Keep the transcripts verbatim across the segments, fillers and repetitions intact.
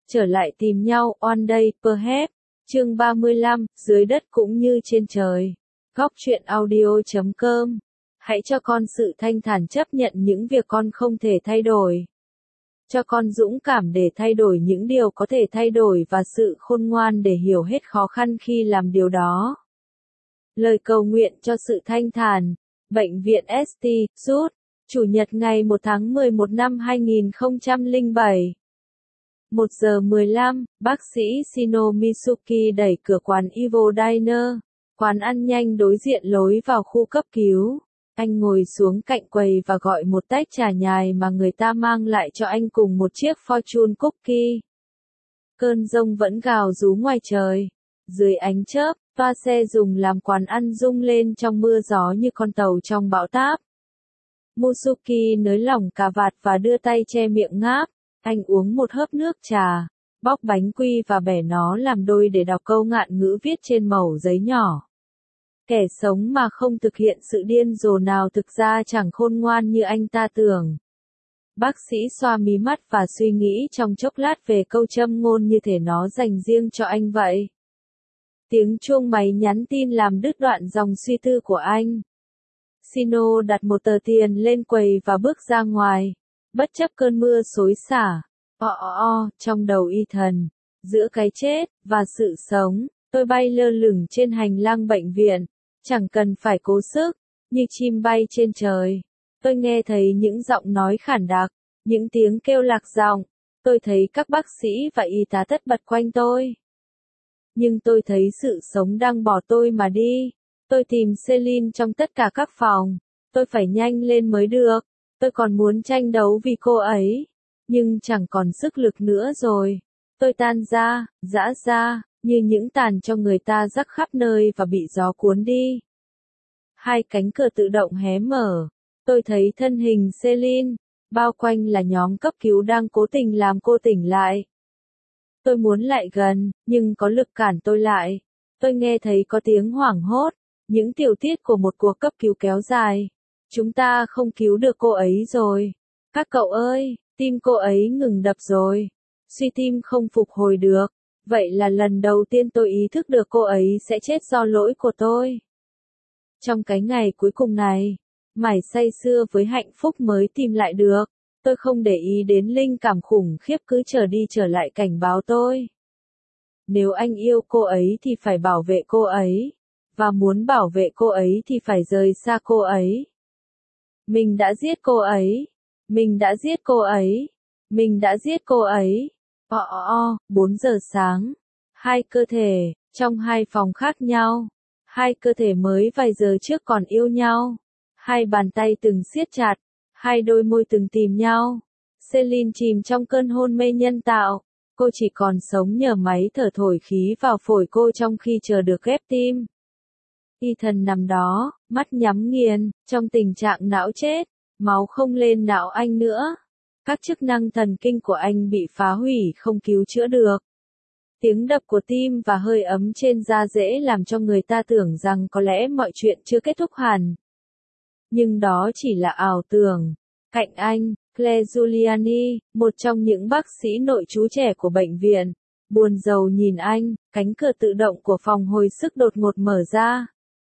trở lại tìm nhau, One Day, Perhaps. Chương ba mươi lăm, dưới đất cũng như trên trời. Góc truyện audio chấm com. Hãy cho con sự thanh thản chấp nhận những việc con không thể thay đổi. Cho con dũng cảm để thay đổi những điều có thể thay đổi và sự khôn ngoan để hiểu hết khó khăn khi làm điều đó. Lời cầu nguyện cho sự thanh thản. Bệnh viện ét tê, Sud, Chủ nhật ngày một tháng mười một năm hai nghìn không trăm lẻ bảy. một giờ mười lăm, bác sĩ Shino Mitsuki đẩy cửa quán Evil Diner, quán ăn nhanh đối diện lối vào khu cấp cứu. Anh ngồi xuống cạnh quầy và gọi một tách trà nhài mà người ta mang lại cho anh cùng một chiếc fortune cookie. Cơn giông vẫn gào rú ngoài trời. Dưới ánh chớp, toa xe dùng làm quán ăn rung lên trong mưa gió như con tàu trong bão táp. Mitsuki nới lỏng cà vạt và đưa tay che miệng ngáp. Anh uống một hớp nước trà, bóc bánh quy và bẻ nó làm đôi để đọc câu ngạn ngữ viết trên mẩu giấy nhỏ. Kẻ sống mà không thực hiện sự điên rồ nào thực ra chẳng khôn ngoan như anh ta tưởng. Bác sĩ xoa mí mắt và suy nghĩ trong chốc lát về câu châm ngôn như thể nó dành riêng cho anh vậy. Tiếng chuông máy nhắn tin làm đứt đoạn dòng suy tư của anh. Shino đặt một tờ tiền lên quầy và bước ra ngoài. Bất chấp cơn mưa xối xả, o o o, trong đầu Ethan, giữa cái chết và sự sống, tôi bay lơ lửng trên hành lang bệnh viện, chẳng cần phải cố sức, như chim bay trên trời. Tôi nghe thấy những giọng nói khản đặc, những tiếng kêu lạc giọng, tôi thấy các bác sĩ và y tá tất bật quanh tôi. Nhưng tôi thấy sự sống đang bỏ tôi mà đi. Tôi tìm Celine trong tất cả các phòng, tôi phải nhanh lên mới được. Tôi còn muốn tranh đấu vì cô ấy, nhưng chẳng còn sức lực nữa rồi. Tôi tan ra, rã ra, như những tàn cho người ta rắc khắp nơi và bị gió cuốn đi. Hai cánh cửa tự động hé mở. Tôi thấy thân hình Celine, bao quanh là nhóm cấp cứu đang cố tình làm cô tỉnh lại. Tôi muốn lại gần, nhưng có lực cản tôi lại. Tôi nghe thấy có tiếng hoảng hốt, những tiểu tiết của một cuộc cấp cứu kéo dài. Chúng ta không cứu được cô ấy rồi. Các cậu ơi, tim cô ấy ngừng đập rồi. Suy tim không phục hồi được. Vậy là lần đầu tiên tôi ý thức được cô ấy sẽ chết do lỗi của tôi. Trong cái ngày cuối cùng này, mải say sưa với hạnh phúc mới tìm lại được. Tôi không để ý đến linh cảm khủng khiếp cứ trở đi trở lại cảnh báo tôi. Nếu anh yêu cô ấy thì phải bảo vệ cô ấy. Và muốn bảo vệ cô ấy thì phải rời xa cô ấy. Mình đã giết cô ấy. Mình đã giết cô ấy. Mình đã giết cô ấy. O o o, bốn giờ sáng. Hai cơ thể, trong hai phòng khác nhau. Hai cơ thể mới vài giờ trước còn yêu nhau. Hai bàn tay từng siết chặt. Hai đôi môi từng tìm nhau. Celine chìm trong cơn hôn mê nhân tạo. Cô chỉ còn sống nhờ máy thở thổi khí vào phổi cô trong khi chờ được ghép tim. Ethan nằm đó, mắt nhắm nghiền, trong tình trạng não chết, máu không lên não anh nữa. Các chức năng thần kinh của anh bị phá hủy không cứu chữa được. Tiếng đập của tim và hơi ấm trên da dễ làm cho người ta tưởng rằng có lẽ mọi chuyện chưa kết thúc hẳn. Nhưng đó chỉ là ảo tưởng. Cạnh anh, Claire Giuliani, một trong những bác sĩ nội trú trẻ của bệnh viện, buồn rầu nhìn anh, cánh cửa tự động của phòng hồi sức đột ngột mở ra.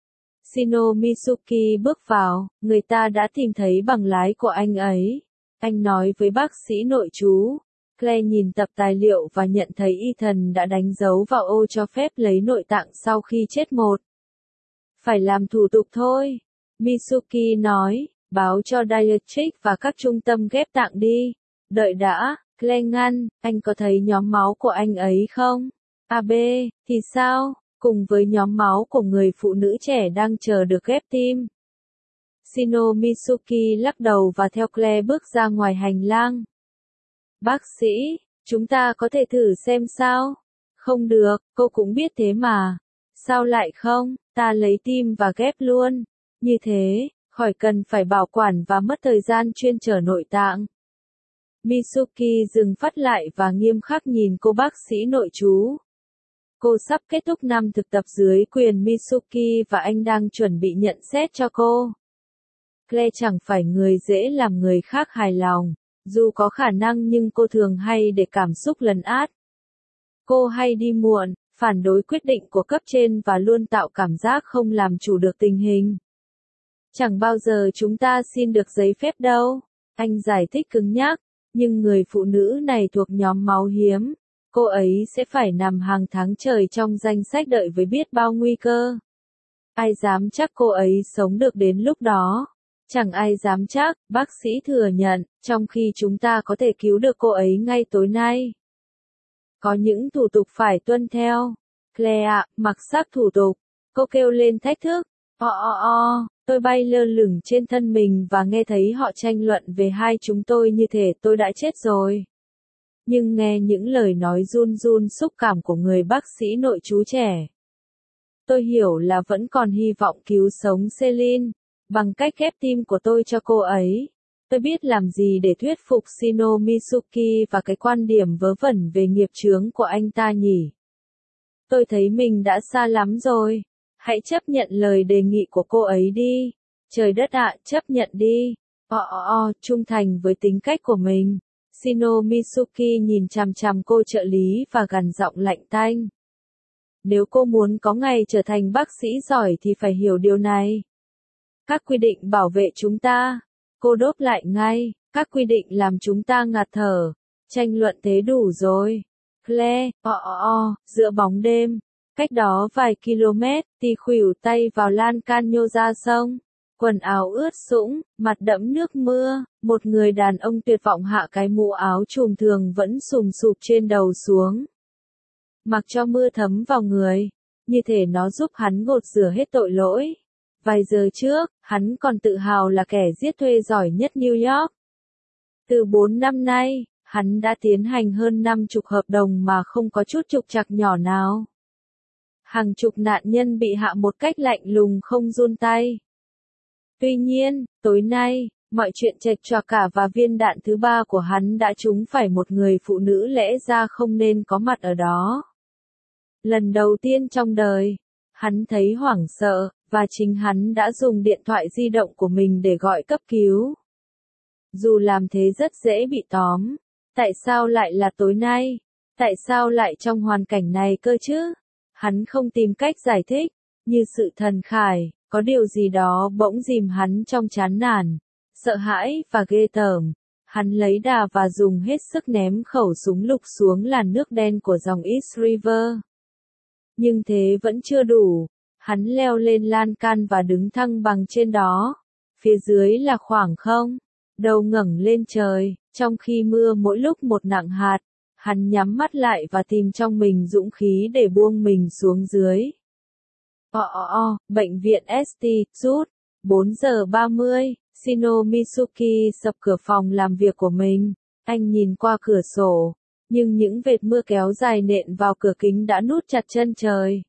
Shino Mitsuki bước vào, người ta đã tìm thấy bằng lái của anh ấy. Anh nói với bác sĩ nội trú. Claire nhìn tập tài liệu và nhận thấy Ethan đã đánh dấu vào ô cho phép lấy nội tạng sau khi chết một. Phải làm thủ tục thôi. Mitsuki nói, báo cho Dietrich và các trung tâm ghép tạng đi. Đợi đã, Claire ngăn, anh có thấy nhóm máu của anh ấy không? a bê, thì sao? Cùng với nhóm máu của người phụ nữ trẻ đang chờ được ghép tim. Shino Mitsuki lắc đầu và theo Claire bước ra ngoài hành lang. Bác sĩ, chúng ta có thể thử xem sao? Không được, cô cũng biết thế mà. Sao lại không? Ta lấy tim và ghép luôn. Như thế, khỏi cần phải bảo quản và mất thời gian chuyên chở nội tạng. Mitsuki dừng phát lại và nghiêm khắc nhìn cô bác sĩ nội trú. Cô sắp kết thúc năm thực tập dưới quyền Mitsuki và anh đang chuẩn bị nhận xét cho cô. Claire chẳng phải người dễ làm người khác hài lòng, dù có khả năng nhưng cô thường hay để cảm xúc lấn át. Cô hay đi muộn, phản đối quyết định của cấp trên và luôn tạo cảm giác không làm chủ được tình hình. Chẳng bao giờ chúng ta xin được giấy phép đâu. Anh giải thích cứng nhắc, nhưng người phụ nữ này thuộc nhóm máu hiếm. Cô ấy sẽ phải nằm hàng tháng trời trong danh sách đợi với biết bao nguy cơ. Ai dám chắc cô ấy sống được đến lúc đó? Chẳng ai dám chắc, bác sĩ thừa nhận, trong khi chúng ta có thể cứu được cô ấy ngay tối nay. Có những thủ tục phải tuân theo. Claire ạ, mặc sắc thủ tục. Cô kêu lên thách thức. O o o, tôi bay lơ lửng trên thân mình và nghe thấy họ tranh luận về hai chúng tôi như thể tôi đã chết rồi. Nhưng nghe những lời nói run run xúc cảm của người bác sĩ nội trú trẻ. Tôi hiểu là vẫn còn hy vọng cứu sống Celine, bằng cách ghép tim của tôi cho cô ấy. Tôi biết làm gì để thuyết phục Shino Mitsuki và cái quan điểm vớ vẩn về nghiệp chướng của anh ta nhỉ? Tôi thấy mình đã xa lắm rồi. Hãy chấp nhận lời đề nghị của cô ấy đi. Trời đất ạ, chấp nhận đi. O o o, trung thành với tính cách của mình. Shino Mitsuki nhìn chằm chằm cô trợ lý và gằn giọng lạnh tanh. Nếu cô muốn có ngày trở thành bác sĩ giỏi thì phải hiểu điều này. Các quy định bảo vệ chúng ta. Cô đốt lại ngay. Các quy định làm chúng ta ngạt thở. Tranh luận thế đủ rồi. Claire, o o o, giữa bóng đêm. Cách đó vài km, Ti khuỷu tay vào lan can nhô ra sông. Quần áo ướt sũng, mặt đẫm nước mưa, một người đàn ông tuyệt vọng hạ cái mũ áo trùm thường vẫn sùm sụp trên đầu xuống. Mặc cho mưa thấm vào người, như thể nó giúp hắn gột rửa hết tội lỗi. Vài giờ trước, hắn còn tự hào là kẻ giết thuê giỏi nhất New York. Từ bốn năm nay, hắn đã tiến hành hơn năm chục hợp đồng mà không có chút trục trặc nhỏ nào. Hàng chục nạn nhân bị hạ một cách lạnh lùng không run tay. Tuy nhiên, tối nay, mọi chuyện chệch choạc cả và viên đạn thứ ba của hắn đã trúng phải một người phụ nữ lẽ ra không nên có mặt ở đó. Lần đầu tiên trong đời, hắn thấy hoảng sợ, và chính hắn đã dùng điện thoại di động của mình để gọi cấp cứu. Dù làm thế rất dễ bị tóm. Tại sao lại là tối nay? Tại sao lại trong hoàn cảnh này cơ chứ? Hắn không tìm cách giải thích, như sự thần khải, có điều gì đó bỗng dìm hắn trong chán nản, sợ hãi và ghê tởm. Hắn lấy đà và dùng hết sức ném khẩu súng lục xuống làn nước đen của dòng East River. Nhưng thế vẫn chưa đủ, hắn leo lên lan can và đứng thăng bằng trên đó. Phía dưới là khoảng không, đầu ngẩng lên trời, trong khi mưa mỗi lúc một nặng hạt. Hắn nhắm mắt lại và tìm trong mình dũng khí để buông mình xuống dưới. O o o, bệnh viện ét tê, rút. bốn giờ ba mươi, Shino Mitsuki sập cửa phòng làm việc của mình. Anh nhìn qua cửa sổ, nhưng những vệt mưa kéo dài nện vào cửa kính đã nút chặt chân trời.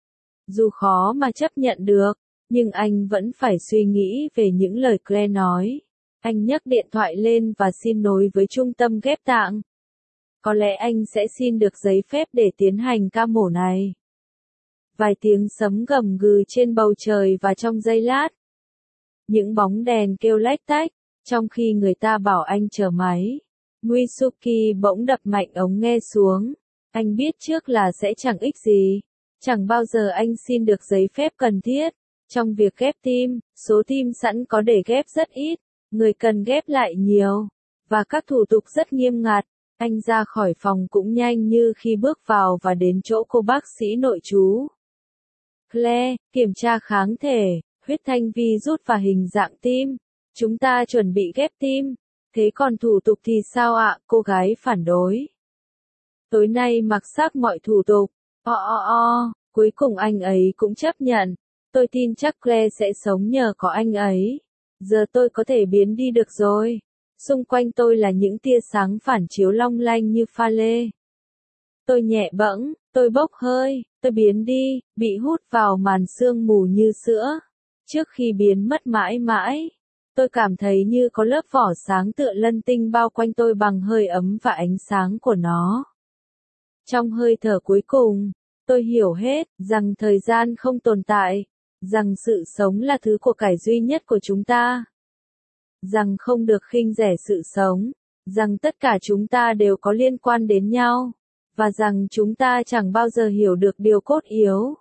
Dù khó mà chấp nhận được, nhưng anh vẫn phải suy nghĩ về những lời Claire nói. Anh nhấc điện thoại lên và xin nối với trung tâm ghép tạng. Có lẽ anh sẽ xin được giấy phép để tiến hành ca mổ này. Vài tiếng sấm gầm gừ trên bầu trời và trong giây lát. Những bóng đèn kêu lách tách, trong khi người ta bảo anh chờ máy. Mitsuki bỗng đập mạnh ống nghe xuống. Anh biết trước là sẽ chẳng ích gì. Chẳng bao giờ anh xin được giấy phép cần thiết. Trong việc ghép tim, số tim sẵn có để ghép rất ít. Người cần ghép lại nhiều. Và các thủ tục rất nghiêm ngặt. Anh ra khỏi phòng cũng nhanh như khi bước vào và đến chỗ cô bác sĩ nội trú. Claire, kiểm tra kháng thể, huyết thanh virus và hình dạng tim. Chúng ta chuẩn bị ghép tim. Thế còn thủ tục thì sao ạ? Cô gái phản đối. Tối nay mặc xác mọi thủ tục. O o o, cuối cùng anh ấy cũng chấp nhận. Tôi tin chắc Claire sẽ sống nhờ có anh ấy. Giờ tôi có thể biến đi được rồi. Xung quanh tôi là những tia sáng phản chiếu long lanh như pha lê. Tôi nhẹ bẫng, tôi bốc hơi, tôi biến đi, bị hút vào màn sương mù như sữa. Trước khi biến mất mãi mãi, tôi cảm thấy như có lớp vỏ sáng tựa lân tinh bao quanh tôi bằng hơi ấm và ánh sáng của nó. Trong hơi thở cuối cùng, tôi hiểu hết rằng thời gian không tồn tại, rằng sự sống là thứ của cải duy nhất của chúng ta. Rằng không được khinh rẻ sự sống, rằng tất cả chúng ta đều có liên quan đến nhau, và rằng chúng ta chẳng bao giờ hiểu được điều cốt yếu.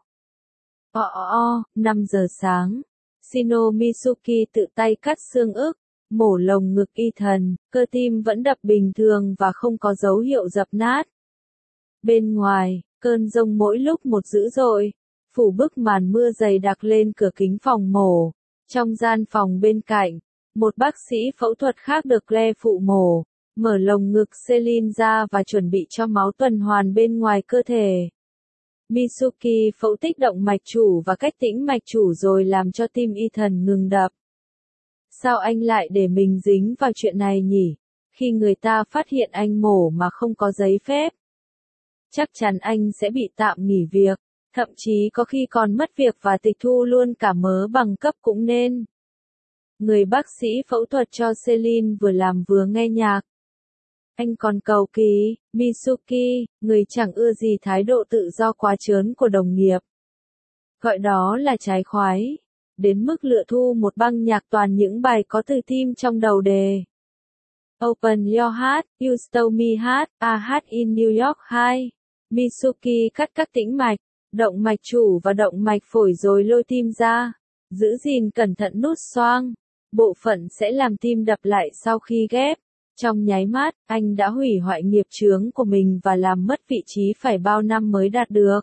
O o o, năm giờ sáng. Shino Mitsuki tự tay cắt xương ức, mổ lồng ngực Ethan, cơ tim vẫn đập bình thường và không có dấu hiệu dập nát. Bên ngoài, cơn giông mỗi lúc một dữ dội, phủ bức màn mưa dày đặc lên cửa kính phòng mổ. Trong gian phòng bên cạnh, một bác sĩ phẫu thuật khác được Claire phụ mổ, mở lồng ngực Celine ra và chuẩn bị cho máu tuần hoàn bên ngoài cơ thể. Mitsuki phẫu tích động mạch chủ và cách tĩnh mạch chủ rồi làm cho tim Ethan ngừng đập. Sao anh lại để mình dính vào chuyện này nhỉ? Khi người ta phát hiện anh mổ mà không có giấy phép, chắc chắn anh sẽ bị tạm nghỉ việc, thậm chí có khi còn mất việc và tịch thu luôn cả mớ bằng cấp cũng nên. Người bác sĩ phẫu thuật cho Celine vừa làm vừa nghe nhạc. Anh còn cầu kỳ, Mitsuki, người chẳng ưa gì thái độ tự do quá trớn của đồng nghiệp. Gọi đó là trái khoái. Đến mức lựa thu một băng nhạc toàn những bài có từ tim trong đầu đề. Open your heart, you stole me heart, a heart in New York hai. Mitsuki cắt các tĩnh mạch, động mạch chủ và động mạch phổi rồi lôi tim ra. Giữ gìn cẩn thận nút xoang. Bộ phận sẽ làm tim đập lại sau khi ghép. Trong nháy mắt, anh đã hủy hoại nghiệp chướng của mình và làm mất vị trí phải bao năm mới đạt được.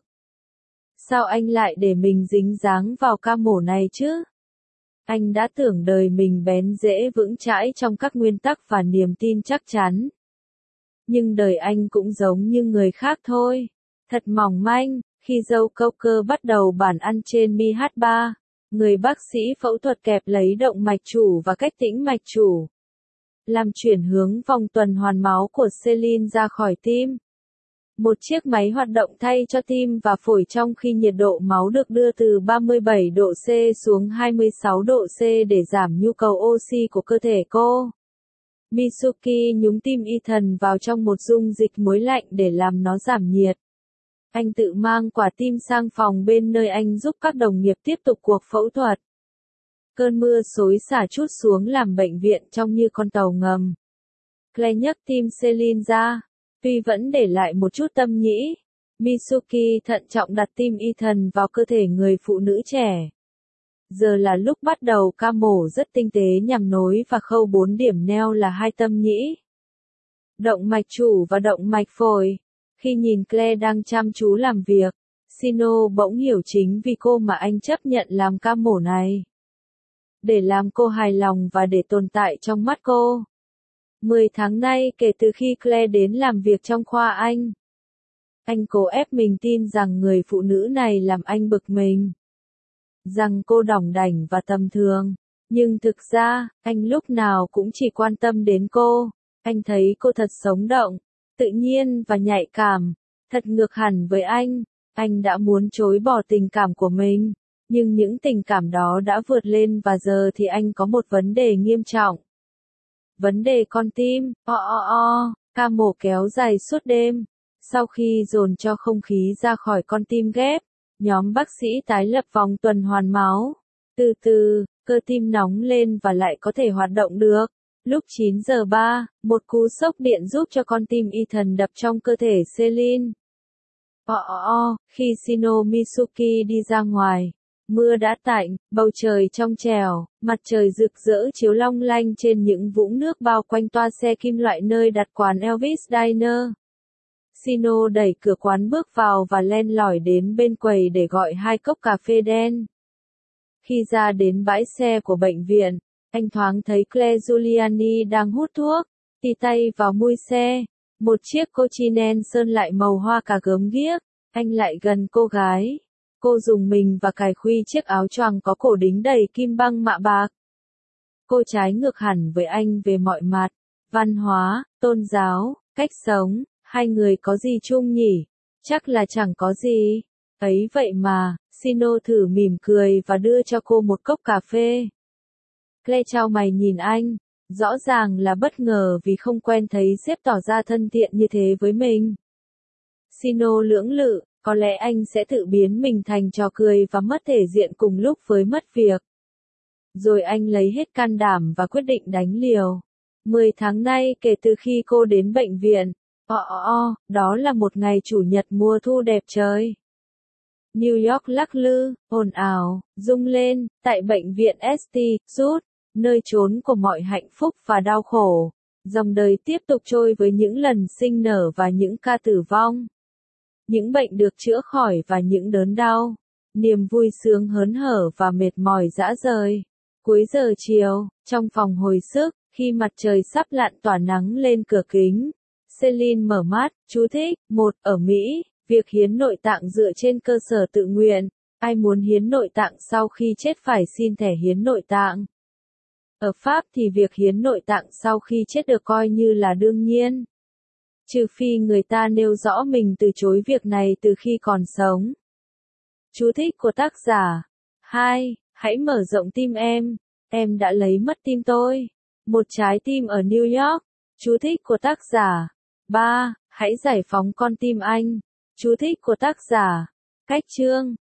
Sao anh lại để mình dính dáng vào ca mổ này chứ? Anh đã tưởng đời mình bén rễ vững chãi trong các nguyên tắc và niềm tin chắc chắn. Nhưng đời anh cũng giống như người khác thôi. Thật mỏng manh, khi Joe Cocker bắt đầu bản ăn trên Mi hát ba, người bác sĩ phẫu thuật kẹp lấy động mạch chủ và cách tĩnh mạch chủ, làm chuyển hướng vòng tuần hoàn máu của Celine ra khỏi tim. Một chiếc máy hoạt động thay cho tim và phổi trong khi nhiệt độ máu được đưa từ ba mươi bảy độ C xuống hai mươi sáu độ C để giảm nhu cầu oxy của cơ thể cô. Mitsuki nhúng tim Ethan vào trong một dung dịch muối lạnh để làm nó giảm nhiệt. Anh tự mang quả tim sang phòng bên nơi anh giúp các đồng nghiệp tiếp tục cuộc phẫu thuật. Cơn mưa xối xả trút xuống làm bệnh viện trông như con tàu ngầm. Claire nhấc tim Celine ra. Tuy vẫn để lại một chút tâm nhĩ, Mitsuki thận trọng đặt tim Ethan vào cơ thể người phụ nữ trẻ. Giờ là lúc bắt đầu ca mổ rất tinh tế nhằm nối và khâu bốn điểm neo là hai tâm nhĩ, động mạch chủ và động mạch phổi. Khi nhìn Claire đang chăm chú làm việc, Shino bỗng hiểu chính vì cô mà anh chấp nhận làm ca mổ này. Để làm cô hài lòng và để tồn tại trong mắt cô. Mười tháng nay kể từ khi Claire đến làm việc trong khoa anh. Anh cố ép mình tin rằng người phụ nữ này làm anh bực mình. Rằng cô đỏng đảnh và tầm thường. Nhưng thực ra, anh lúc nào cũng chỉ quan tâm đến cô. Anh thấy cô thật sống động, tự nhiên và nhạy cảm. Thật ngược hẳn với anh. Anh đã muốn chối bỏ tình cảm của mình. Nhưng những tình cảm đó đã vượt lên và giờ thì anh có một vấn đề nghiêm trọng. Vấn đề con tim, o o o, ca mổ kéo dài suốt đêm. Sau khi dồn cho không khí ra khỏi con tim ghép, nhóm bác sĩ tái lập vòng tuần hoàn máu. Từ từ, cơ tim nóng lên và lại có thể hoạt động được. Lúc chín giờ ba, một cú sốc điện giúp cho con tim Ethan đập trong cơ thể Celine. O o o, khi Shino Mitsuki đi ra ngoài. Mưa đã tạnh, bầu trời trong trẻo, mặt trời rực rỡ chiếu long lanh trên những vũng nước bao quanh toa xe kim loại nơi đặt quán Elvis Diner. Shino đẩy cửa quán bước vào và len lỏi đến bên quầy để gọi hai cốc cà phê đen. Khi ra đến bãi xe của bệnh viện, anh thoáng thấy Claire Giuliani đang hút thuốc, tì tay vào mui xe. Một chiếc Cochinen sơn lại màu hoa cà gớm ghiếc, anh lại gần cô gái. Cô dùng mình và cài khuy chiếc áo choàng có cổ đính đầy kim băng mạ bạc. Cô trái ngược hẳn với anh về mọi mặt, văn hóa, tôn giáo, cách sống, hai người có gì chung nhỉ? Chắc là chẳng có gì. Ấy vậy mà, Shino thử mỉm cười và đưa cho cô một cốc cà phê. Claire chau mày nhìn anh, rõ ràng là bất ngờ vì không quen thấy sếp tỏ ra thân thiện như thế với mình. Shino lưỡng lự. Có lẽ anh sẽ tự biến mình thành trò cười và mất thể diện cùng lúc với mất việc. Rồi anh lấy hết can đảm và quyết định đánh liều. Mười tháng nay kể từ khi cô đến bệnh viện, O, o, o, đó là một ngày chủ nhật mùa thu đẹp trời. New York lắc lư, ồn ào, rung lên, tại bệnh viện Saint Jude, nơi trốn của mọi hạnh phúc và đau khổ. Dòng đời tiếp tục trôi với những lần sinh nở và những ca tử vong. Những bệnh được chữa khỏi và những đớn đau. Niềm vui sướng hớn hở và mệt mỏi rã rời. Cuối giờ chiều, trong phòng hồi sức, khi mặt trời sắp lặn tỏa nắng lên cửa kính, Celine mở mắt, chú thích, một, ở Mỹ, việc hiến nội tạng dựa trên cơ sở tự nguyện, ai muốn hiến nội tạng sau khi chết phải xin thẻ hiến nội tạng. Ở Pháp thì việc hiến nội tạng sau khi chết được coi như là đương nhiên. Trừ phi người ta nêu rõ mình từ chối việc này từ khi còn sống. Chú thích của tác giả. hai. Hãy mở rộng tim em. Em đã lấy mất tim tôi. Một trái tim ở New York. Chú thích của tác giả. ba. Hãy giải phóng con tim anh. Chú thích của tác giả. Cách chương.